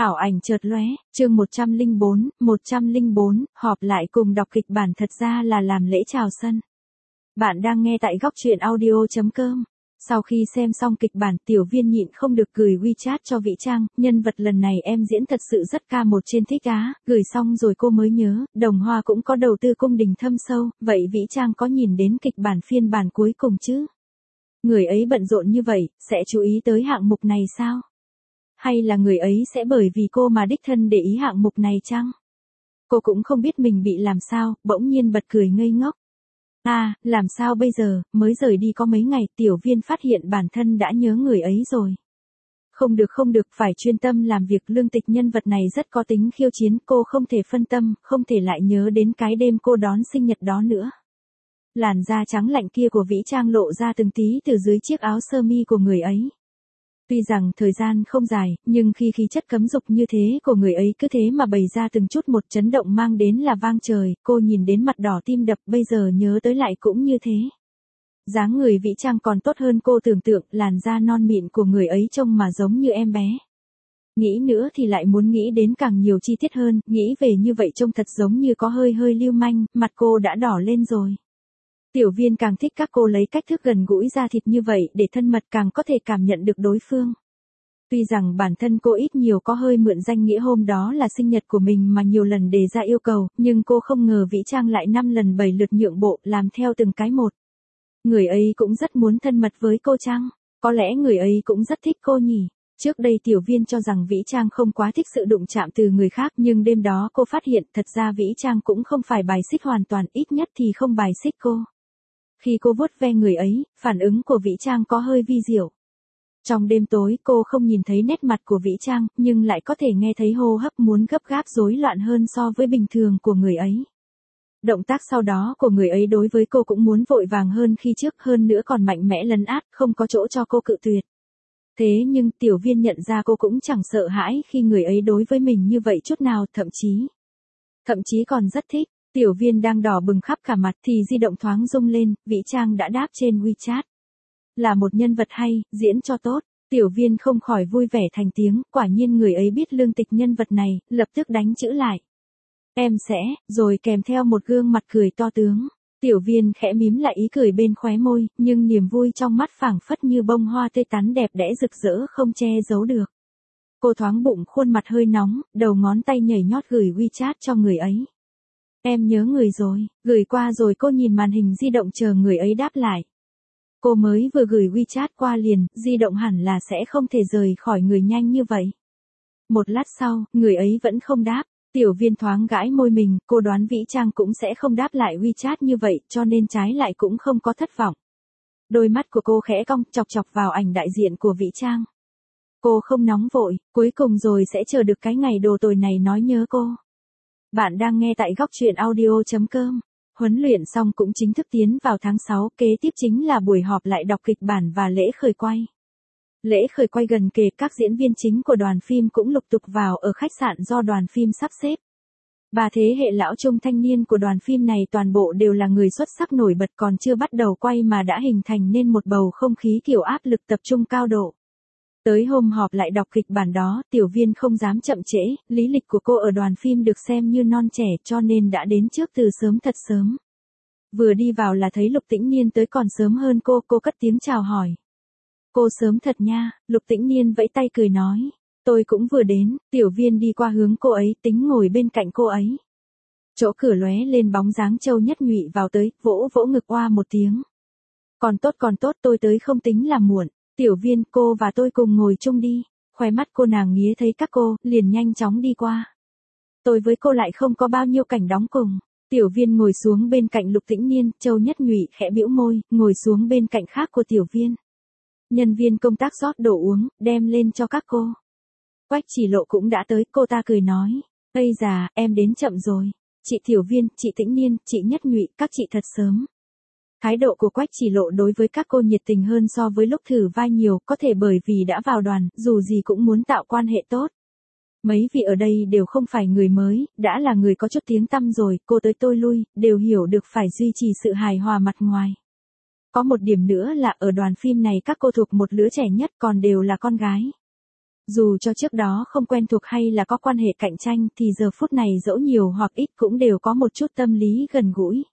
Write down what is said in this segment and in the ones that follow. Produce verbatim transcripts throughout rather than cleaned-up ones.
Ảo ảnh chợt lóe, chương một trăm lẻ bốn, một trăm lẻ bốn, họp lại cùng đọc kịch bản thật ra là làm lễ chào sân. Bạn đang nghe tại góc truyện audio chấm com. Sau khi xem xong kịch bản, Tiểu Viên nhịn không được gửi WeChat cho Vĩ Trang, nhân vật lần này em diễn thật sự rất ca một trên thích á, gửi xong rồi cô mới nhớ, Đồng Hoa cũng có đầu tư cung đình thâm sâu, vậy Vĩ Trang có nhìn đến kịch bản phiên bản cuối cùng chứ? Người ấy bận rộn như vậy, sẽ chú ý tới hạng mục này sao? Hay là người ấy sẽ bởi vì cô mà đích thân để ý hạng mục này chăng? Cô cũng không biết mình bị làm sao, bỗng nhiên bật cười ngây ngốc. À, làm sao bây giờ, mới rời đi có mấy ngày, Tiểu Viên phát hiện bản thân đã nhớ người ấy rồi. Không được không được, phải chuyên tâm làm việc. Lương Tịch nhân vật này rất có tính khiêu chiến, cô không thể phân tâm, không thể lại nhớ đến cái đêm cô đón sinh nhật đó nữa. Làn da trắng lạnh kia của Vĩ Trang lộ ra từng tí từ dưới chiếc áo sơ mi của người ấy. Tuy rằng thời gian không dài, nhưng khi khí chất cấm dục như thế của người ấy cứ thế mà bày ra từng chút một, chấn động mang đến là vang trời, cô nhìn đến mặt đỏ tim đập, bây giờ nhớ tới lại cũng như thế. Dáng người Vĩ Trang còn tốt hơn cô tưởng tượng, làn da non mịn của người ấy trông mà giống như em bé. Nghĩ nữa thì lại muốn nghĩ đến càng nhiều chi tiết hơn, nghĩ về như vậy trông thật giống như có hơi hơi lưu manh, mặt cô đã đỏ lên rồi. Tiểu Viên càng thích các cô lấy cách thức gần gũi da thịt như vậy để thân mật, càng có thể cảm nhận được đối phương. Tuy rằng bản thân cô ít nhiều có hơi mượn danh nghĩa hôm đó là sinh nhật của mình mà nhiều lần đề ra yêu cầu, nhưng cô không ngờ Vĩ Trang lại năm lần bảy lượt nhượng bộ, làm theo từng cái một. Người ấy cũng rất muốn thân mật với cô chăng? Có lẽ người ấy cũng rất thích cô nhỉ? Trước đây Tiểu Viên cho rằng Vĩ Trang không quá thích sự đụng chạm từ người khác, nhưng đêm đó cô phát hiện thật ra Vĩ Trang cũng không phải bài xích hoàn toàn, ít nhất thì không bài xích cô. Khi cô vuốt ve người ấy, phản ứng của Vĩ Trang có hơi vi diệu. Trong đêm tối cô không nhìn thấy nét mặt của Vĩ Trang, nhưng lại có thể nghe thấy hô hấp muốn gấp gáp rối loạn hơn so với bình thường của người ấy. Động tác sau đó của người ấy đối với cô cũng muốn vội vàng hơn khi trước, hơn nữa còn mạnh mẽ lấn át, không có chỗ cho cô cự tuyệt. Thế nhưng Tiểu Viên nhận ra cô cũng chẳng sợ hãi khi người ấy đối với mình như vậy chút nào, thậm chí. Thậm chí còn rất thích. Tiểu Viên đang đỏ bừng khắp cả mặt thì di động thoáng rung lên, Vĩ Trang đã đáp trên WeChat. Là một nhân vật hay, diễn cho tốt, Tiểu Viên không khỏi vui vẻ thành tiếng, quả nhiên người ấy biết Lương Tịch nhân vật này, lập tức đánh chữ lại. Em sẽ, rồi kèm theo một gương mặt cười to tướng. Tiểu Viên khẽ mím lại ý cười bên khóe môi, nhưng niềm vui trong mắt phảng phất như bông hoa tươi tắn đẹp đẽ rực rỡ không che giấu được. Cô thoáng bụng khuôn mặt hơi nóng, đầu ngón tay nhảy nhót gửi WeChat cho người ấy. Em nhớ người rồi, gửi qua rồi cô nhìn màn hình di động chờ người ấy đáp lại. Cô mới vừa gửi WeChat qua liền, di động hẳn là sẽ không thể rời khỏi người nhanh như vậy. Một lát sau, người ấy vẫn không đáp, Tiểu Viên thoáng gãi môi mình, cô đoán Vĩ Trang cũng sẽ không đáp lại WeChat như vậy, cho nên trái lại cũng không có thất vọng. Đôi mắt của cô khẽ cong, chọc chọc vào ảnh đại diện của Vĩ Trang. Cô không nóng vội, cuối cùng rồi sẽ chờ được cái ngày đồ tồi này nói nhớ cô. Bạn đang nghe tại góc truyện audio chấm com. Huấn luyện xong cũng chính thức tiến vào tháng sáu, kế tiếp chính là buổi họp lại đọc kịch bản và lễ khởi quay. Lễ khởi quay gần kề, các diễn viên chính của đoàn phim cũng lục tục vào ở khách sạn do đoàn phim sắp xếp. Ba thế hệ lão trung thanh niên của đoàn phim này toàn bộ đều là người xuất sắc nổi bật, còn chưa bắt đầu quay mà đã hình thành nên một bầu không khí kiểu áp lực tập trung cao độ. Tới hôm họp lại đọc kịch bản đó, Tiểu Viên không dám chậm trễ, lý lịch của cô ở đoàn phim được xem như non trẻ cho nên đã đến trước từ sớm thật sớm. Vừa đi vào là thấy Lục Tĩnh Niên tới còn sớm hơn cô, cô cất tiếng chào hỏi. Cô sớm thật nha, Lục Tĩnh Niên vẫy tay cười nói. Tôi cũng vừa đến, Tiểu Viên đi qua hướng cô ấy, tính ngồi bên cạnh cô ấy. Chỗ cửa lóe lên bóng dáng Châu Nhất Nhụy vào tới, vỗ vỗ ngực oa một tiếng. Còn tốt còn tốt, tôi tới không tính là muộn. Tiểu Viên, cô và tôi cùng ngồi chung đi. Khóe mắt cô nàng nghía thấy các cô, liền nhanh chóng đi qua. Tôi với cô lại không có bao nhiêu cảnh đóng cùng. Tiểu Viên ngồi xuống bên cạnh Lục Tĩnh Niên, Châu Nhất Nhụy khẽ bĩu môi, ngồi xuống bên cạnh khác của Tiểu Viên. Nhân viên công tác rót đồ uống, đem lên cho các cô. Quách Chỉ Lộ cũng đã tới, cô ta cười nói. Ây già, em đến chậm rồi. Chị Tiểu Viên, chị Tĩnh Niên, chị Nhất Nhụy, các chị thật sớm. Thái độ của Quách Chỉ Lộ đối với các cô nhiệt tình hơn so với lúc thử vai nhiều, có thể bởi vì đã vào đoàn, dù gì cũng muốn tạo quan hệ tốt. Mấy vị ở đây đều không phải người mới, đã là người có chút tiếng tăm rồi, cô tới tôi lui, đều hiểu được phải duy trì sự hài hòa mặt ngoài. Có một điểm nữa là ở đoàn phim này các cô thuộc một lứa trẻ nhất, còn đều là con gái. Dù cho trước đó không quen thuộc hay là có quan hệ cạnh tranh thì giờ phút này dẫu nhiều hoặc ít cũng đều có một chút tâm lý gần gũi.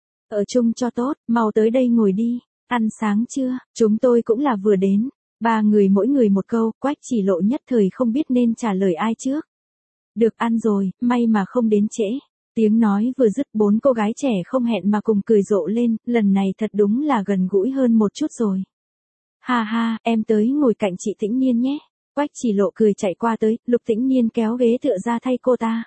Ở chung cho tốt, mau tới đây ngồi đi, ăn sáng chưa, chúng tôi cũng là vừa đến. Ba người mỗi người một câu, Quách Chỉ Lộ nhất thời không biết nên trả lời ai trước. Được ăn rồi, may mà không đến trễ. Tiếng nói vừa dứt bốn cô gái trẻ không hẹn mà cùng cười rộ lên, lần này thật đúng là gần gũi hơn một chút rồi. Ha ha, em tới ngồi cạnh chị Tĩnh Niên nhé. Quách Chỉ Lộ cười chạy qua tới, Lục Tĩnh Niên kéo ghế tựa ra thay cô ta.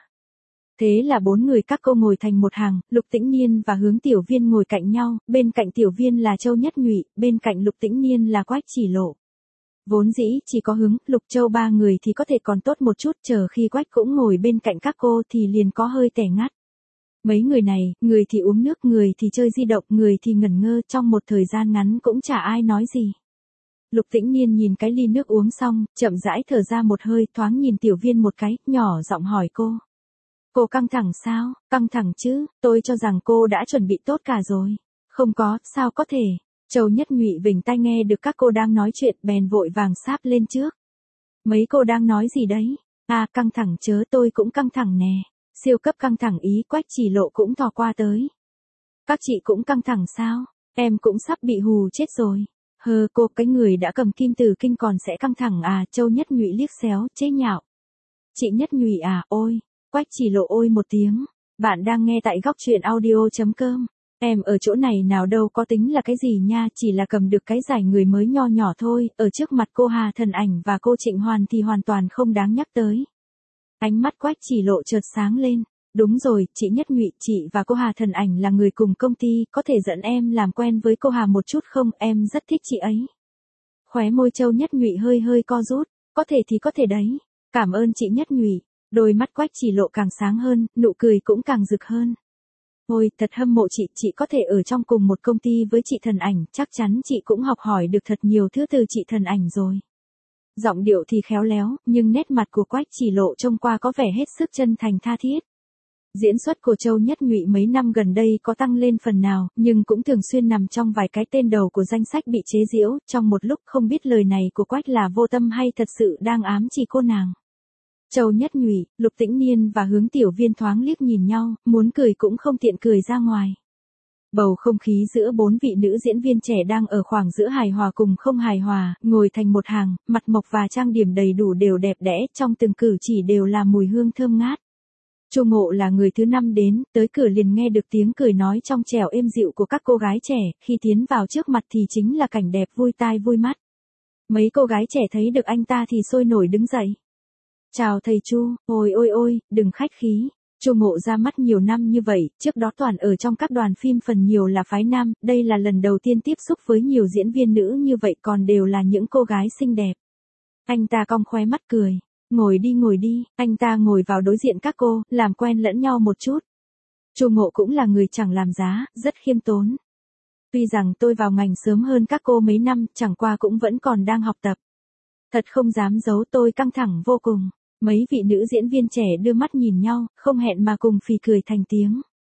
Thế là bốn người các cô ngồi thành một hàng, Lục Tĩnh Niên và Hướng Tiểu Viên ngồi cạnh nhau, bên cạnh Tiểu Viên là Châu Nhất Nhụy, bên cạnh Lục Tĩnh Niên là Quách Chỉ Lộ. Vốn dĩ chỉ có Hướng, Lục, Châu ba người thì có thể còn tốt một chút, chờ khi Quách cũng ngồi bên cạnh các cô thì liền có hơi tẻ ngắt. Mấy người này, người thì uống nước, người thì chơi di động, người thì ngẩn ngơ, trong một thời gian ngắn cũng chả ai nói gì. Lục Tĩnh Niên nhìn cái ly nước uống xong, chậm rãi thở ra một hơi, thoáng nhìn Tiểu Viên một cái, nhỏ giọng hỏi cô. Cô căng thẳng sao? Căng thẳng chứ, tôi cho rằng cô đã chuẩn bị tốt cả rồi. Không có, sao có thể? Châu Nhất Nhụy vểnh tai nghe được các cô đang nói chuyện, bèn vội vàng sáp lên trước. Mấy cô đang nói gì đấy? À, căng thẳng chớ, tôi cũng căng thẳng nè. Siêu cấp căng thẳng ý. Quách Chỉ Lộ cũng thò qua tới. Các chị cũng căng thẳng sao? Em cũng sắp bị hù chết rồi. Hơ, cô, cái người đã cầm kim từ kinh còn sẽ căng thẳng à? Châu Nhất Nhụy liếc xéo, chế nhạo. Chị Nhất Nhụy à, ôi. Quách Chỉ Lộ ôi một tiếng. Bạn đang nghe tại góc truyện audio chấm com. Em ở chỗ này nào đâu có tính là cái gì nha, chỉ là cầm được cái giải người mới nho nhỏ thôi, ở trước mặt cô Hà Thần Ảnh và cô Trịnh Hoàn thì hoàn toàn không đáng nhắc tới. Ánh mắt Quách Chỉ Lộ chợt sáng lên. Đúng rồi, chị Nhất Nhụy, chị và cô Hà Thần Ảnh là người cùng công ty, có thể dẫn em làm quen với cô Hà một chút không, em rất thích chị ấy. Khóe môi Châu Nhất Nhụy hơi hơi co rút, có thể thì có thể đấy, cảm ơn chị Nhất Nhụy. Đôi mắt Quách Chỉ Lộ càng sáng hơn, nụ cười cũng càng rực hơn. Ôi, thật hâm mộ chị, chị có thể ở trong cùng một công ty với chị Thần Ảnh, chắc chắn chị cũng học hỏi được thật nhiều thứ từ chị Thần Ảnh rồi. Giọng điệu thì khéo léo, nhưng nét mặt của Quách Chỉ Lộ trông qua có vẻ hết sức chân thành tha thiết. Diễn xuất của Châu Nhất Nhụy mấy năm gần đây có tăng lên phần nào, nhưng cũng thường xuyên nằm trong vài cái tên đầu của danh sách bị chế giễu, trong một lúc không biết lời này của Quách là vô tâm hay thật sự đang ám chỉ cô nàng. Châu Nhất Nhụy, Lục Tĩnh Niên và Hướng Tiểu Viên thoáng liếc nhìn nhau, muốn cười cũng không tiện cười ra ngoài. Bầu không khí giữa bốn vị nữ diễn viên trẻ đang ở khoảng giữa hài hòa cùng không hài hòa, ngồi thành một hàng, mặt mộc và trang điểm đầy đủ đều đẹp đẽ, trong từng cử chỉ đều là mùi hương thơm ngát. Chu Ngộ là người thứ năm đến, tới cửa liền nghe được tiếng cười nói trong trẻo êm dịu của các cô gái trẻ, khi tiến vào trước mặt thì chính là cảnh đẹp vui tai vui mắt. Mấy cô gái trẻ thấy được anh ta thì sôi nổi đứng dậy. Chào thầy Chu, ôi ôi ôi, đừng khách khí. Chu Ngộ ra mắt nhiều năm như vậy, trước đó toàn ở trong các đoàn phim phần nhiều là phái nam, đây là lần đầu tiên tiếp xúc với nhiều diễn viên nữ như vậy còn đều là những cô gái xinh đẹp. Anh ta cong khóe mắt cười, ngồi đi ngồi đi, anh ta ngồi vào đối diện các cô, làm quen lẫn nhau một chút. Chu Ngộ cũng là người chẳng làm giá, rất khiêm tốn. Tuy rằng tôi vào ngành sớm hơn các cô mấy năm, chẳng qua cũng vẫn còn đang học tập. Thật không dám giấu tôi căng thẳng vô cùng. Mấy vị nữ diễn viên trẻ đưa mắt nhìn nhau, không hẹn mà cùng phì cười thành tiếng.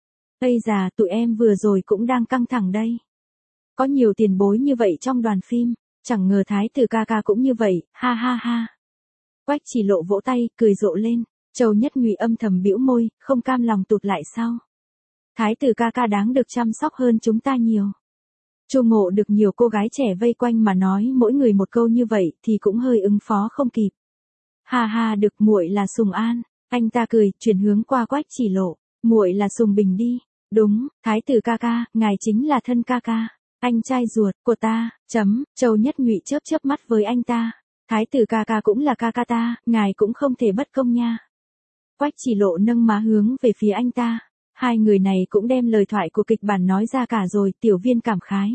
Ây già, tụi em vừa rồi cũng đang căng thẳng đây. Có nhiều tiền bối như vậy trong đoàn phim, chẳng ngờ Thái tử ca ca cũng như vậy, ha ha ha. Quách Chỉ Lộ vỗ tay, cười rộ lên, Châu Nhất Nhụy âm thầm bĩu môi, không cam lòng tụt lại sau. Thái tử ca ca đáng được chăm sóc hơn chúng ta nhiều. Chu Ngộ được nhiều cô gái trẻ vây quanh mà nói mỗi người một câu như vậy thì cũng hơi ứng phó không kịp. Ha ha, được, muội là Sùng An. Anh ta cười, chuyển hướng qua Quách Chỉ Lộ, muội là Sùng Bình đi. Đúng, Thái tử ca ca, ngài chính là thân ca ca, anh trai ruột của ta. Chấm. Châu Nhất Nhụy chớp chớp mắt với anh ta. Thái tử ca ca cũng là ca ca ta, ngài cũng không thể bất công nha. Quách Chỉ Lộ nâng má hướng về phía anh ta. Hai người này cũng đem lời thoại của kịch bản nói ra cả rồi, Tiểu Viên cảm khái.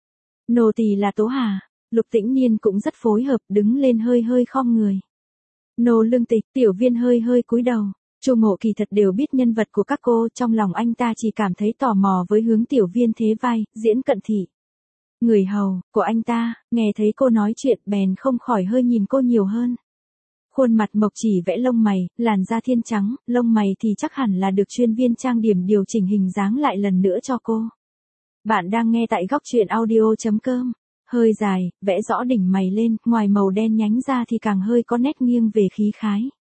Nô tỳ là Tố Hà. Lục Tĩnh Niên cũng rất phối hợp, đứng lên hơi hơi khom người. Nô Lương Tịch. Tiểu Viên hơi hơi cúi đầu. Chu Ngộ kỳ thật đều biết nhân vật của các cô, trong lòng anh ta chỉ cảm thấy tò mò với Hướng Tiểu Viên thế vai, diễn cận thị. Người hầu của anh ta, nghe thấy cô nói chuyện bèn không khỏi hơi nhìn cô nhiều hơn. Khuôn mặt mộc chỉ vẽ lông mày, làn da thiên trắng, lông mày thì chắc hẳn là được chuyên viên trang điểm điều chỉnh hình dáng lại lần nữa cho cô. Bạn đang nghe tại góc truyện audio chấm com. hơi dài, vẽ rõ đỉnh mày lên, ngoài màu đen nhánh ra thì càng hơi có nét nghiêng về khí khái.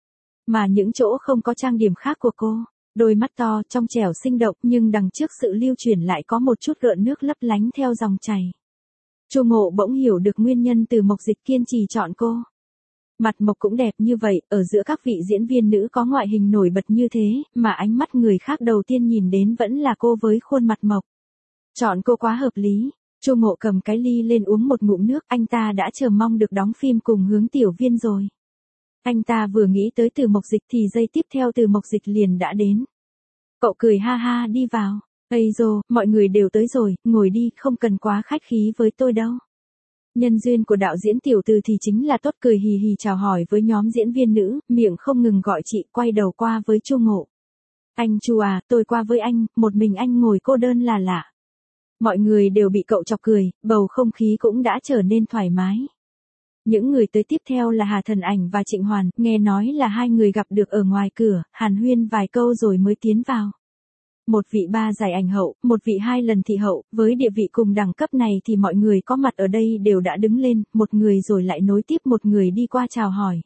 Mà những chỗ không có trang điểm khác của cô, đôi mắt to, trong trẻo sinh động, nhưng đằng trước sự lưu chuyển lại có một chút gợn nước lấp lánh theo dòng chảy. Chu Ngộ bỗng hiểu được nguyên nhân từ Mộc Dịch kiên trì chọn cô. Mặt Mộc cũng đẹp như vậy, ở giữa các vị diễn viên nữ có ngoại hình nổi bật như thế, mà ánh mắt người khác đầu tiên nhìn đến vẫn là cô với khuôn mặt Mộc. Chọn cô quá hợp lý. Chu Ngộ cầm cái ly lên uống một ngụm nước, anh ta đã chờ mong được đóng phim cùng Hướng Tiểu Viên rồi. Anh ta vừa nghĩ tới Từ Mộc Dịch thì giây tiếp theo Từ Mộc Dịch liền đã đến. Cậu cười ha ha đi vào. Ây dô, mọi người đều tới rồi, ngồi đi, không cần quá khách khí với tôi đâu. Nhân duyên của đạo diễn tiểu từ thì chính là tốt, cười hì hì chào hỏi với nhóm diễn viên nữ, miệng không ngừng gọi chị, quay đầu qua với Chu Ngộ. Anh Chu à, tôi qua với anh, một mình anh ngồi cô đơn là lạ. Mọi người đều bị cậu chọc cười, bầu không khí cũng đã trở nên thoải mái. Những người tới tiếp theo là Hà Thần Ảnh và Trịnh Hoàn, nghe nói là hai người gặp được ở ngoài cửa, hàn huyên vài câu rồi mới tiến vào. Một vị ba giải ảnh hậu, một vị hai lần thị hậu, với địa vị cùng đẳng cấp này thì mọi người có mặt ở đây đều đã đứng lên, một người rồi lại nối tiếp một người đi qua chào hỏi.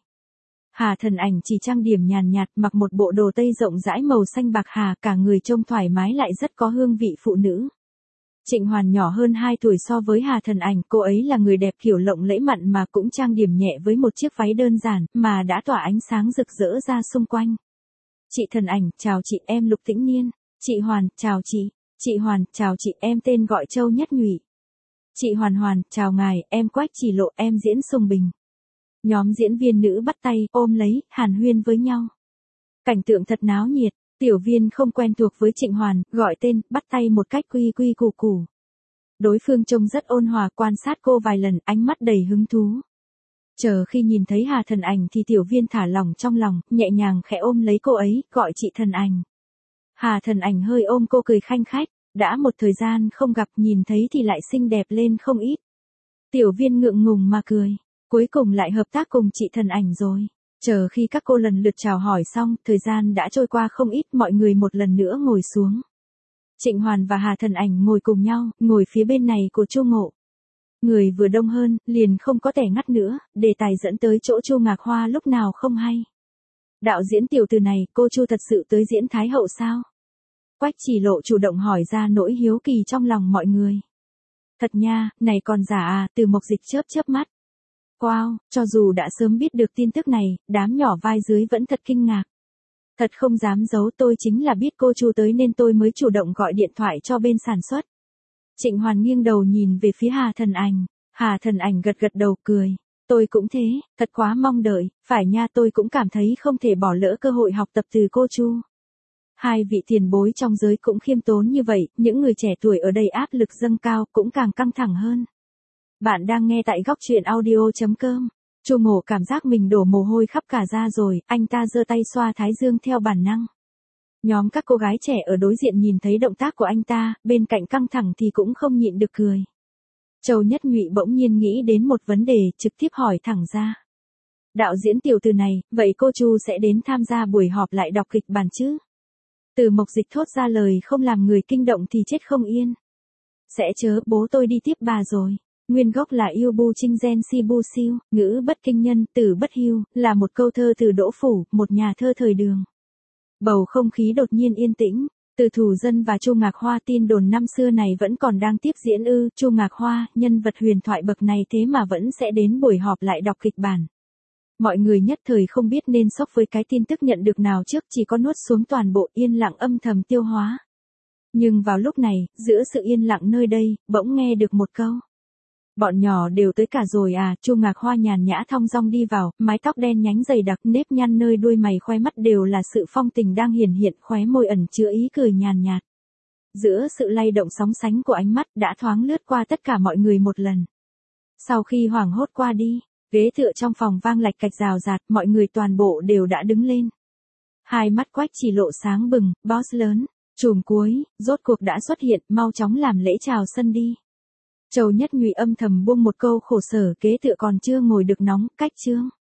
Hà Thần Ảnh chỉ trang điểm nhàn nhạt, mặc một bộ đồ tây rộng rãi màu xanh bạc hà, cả người trông thoải mái lại rất có hương vị phụ nữ. Trịnh Hoàn nhỏ hơn hai tuổi so với Hà Thần Ảnh, cô ấy là người đẹp kiểu lộng lẫy mặn mà cũng trang điểm nhẹ với một chiếc váy đơn giản, mà đã tỏa ánh sáng rực rỡ ra xung quanh. Chị Thần Ảnh, chào chị, em Lục Tĩnh Niên. Chị Hoàn, chào chị. Chị Hoàn, chào chị, em tên gọi Châu Nhất Nhụy. Chị Hoàn Hoàn, chào ngài, em Quách Chỉ Lộ, em diễn Sùng Bình. Nhóm diễn viên nữ bắt tay, ôm lấy, hàn huyên với nhau. Cảnh tượng thật náo nhiệt. Tiểu Viên không quen thuộc với Trịnh Hoàn, gọi tên, bắt tay một cách quy quy củ củ. Đối phương trông rất ôn hòa, quan sát cô vài lần, ánh mắt đầy hứng thú. Chờ khi nhìn thấy Hà Thần Ảnh thì Tiểu Viên thả lỏng trong lòng, nhẹ nhàng khẽ ôm lấy cô ấy, gọi chị Thần Ảnh. Hà Thần Ảnh hơi ôm cô cười khanh khách, đã một thời gian không gặp, nhìn thấy thì lại xinh đẹp lên không ít. Tiểu Viên ngượng ngùng mà cười, cuối cùng lại hợp tác cùng chị Thần Ảnh rồi. Chờ khi các cô lần lượt chào hỏi xong, thời gian đã trôi qua không ít, mọi người một lần nữa ngồi xuống. Trịnh Hoàn và Hà Thần Ảnh ngồi cùng nhau, ngồi phía bên này của Chu Ngộ. Người vừa đông hơn, liền không có tẻ ngắt nữa, đề tài dẫn tới chỗ Chu Ngạc Hoa lúc nào không hay. Đạo diễn tiểu từ này, cô Chu thật sự tới diễn Thái Hậu sao? Quách Chỉ Lộ chủ động hỏi ra nỗi hiếu kỳ trong lòng mọi người. Thật nha, này còn giả à, Từ Mộc Dịch chớp chớp mắt. Wow, cho dù đã sớm biết được tin tức này, đám nhỏ vai dưới vẫn thật kinh ngạc. Thật không dám giấu, tôi chính là biết cô Chu tới nên tôi mới chủ động gọi điện thoại cho bên sản xuất. Trịnh Hoàn nghiêng đầu nhìn về phía Hà Thần Ảnh. Hà Thần Ảnh gật gật đầu cười. Tôi cũng thế, thật quá mong đợi, phải nha, tôi cũng cảm thấy không thể bỏ lỡ cơ hội học tập từ cô Chu. Hai vị tiền bối trong giới cũng khiêm tốn như vậy, những người trẻ tuổi ở đây áp lực dâng cao cũng càng căng thẳng hơn. Bạn đang nghe tại góc truyện audio chấm com. Chu Ngộ cảm giác mình đổ mồ hôi khắp cả da rồi, anh ta giơ tay xoa thái dương theo bản năng. Nhóm các cô gái trẻ ở đối diện nhìn thấy động tác của anh ta, bên cạnh căng thẳng thì cũng không nhịn được cười. Châu Nhất Nhụy bỗng nhiên nghĩ đến một vấn đề, trực tiếp hỏi thẳng ra. Đạo diễn tiểu từ này, vậy cô Chu sẽ đến tham gia buổi họp lại đọc kịch bản chứ? Từ Mộc Dịch thốt ra lời không làm người kinh động thì chết không yên. Sẽ chớ, bố tôi đi tiếp bà rồi. Nguyên gốc là yêu bu trinh gen si bu siêu, ngữ bất kinh nhân, tử bất hưu, là một câu thơ từ Đỗ Phủ, một nhà thơ thời Đường. Bầu không khí đột nhiên yên tĩnh, Từ Thủ Dân và Chu Ngạc Hoa tin đồn năm xưa này vẫn còn đang tiếp diễn ư, Chu Ngạc Hoa, nhân vật huyền thoại bậc này thế mà vẫn sẽ đến buổi họp lại đọc kịch bản. Mọi người nhất thời không biết nên sốc với cái tin tức nhận được nào trước, chỉ có nuốt xuống toàn bộ, yên lặng âm thầm tiêu hóa. Nhưng vào lúc này, giữa sự yên lặng nơi đây, bỗng nghe được một câu. Bọn nhỏ đều tới cả rồi à, Chu Ngạc Hoa nhàn nhã thong dong đi vào, mái tóc đen nhánh dày đặc, nếp nhăn nơi đuôi mày khoe mắt đều là sự phong tình đang hiển hiện, khóe môi ẩn chứa ý cười nhàn nhạt. Giữa sự lay động sóng sánh của ánh mắt đã thoáng lướt qua tất cả mọi người một lần. Sau khi hoảng hốt qua đi, ghế tựa trong phòng vang lạch cạch rào rạt, mọi người toàn bộ đều đã đứng lên. Hai mắt Quách Chỉ Lộ sáng bừng, boss lớn, chùm cuối, rốt cuộc đã xuất hiện, mau chóng làm lễ chào sân đi. Châu Nhất Nhụy âm thầm buông một câu khổ sở, kế tựa còn chưa ngồi được nóng, cách chương.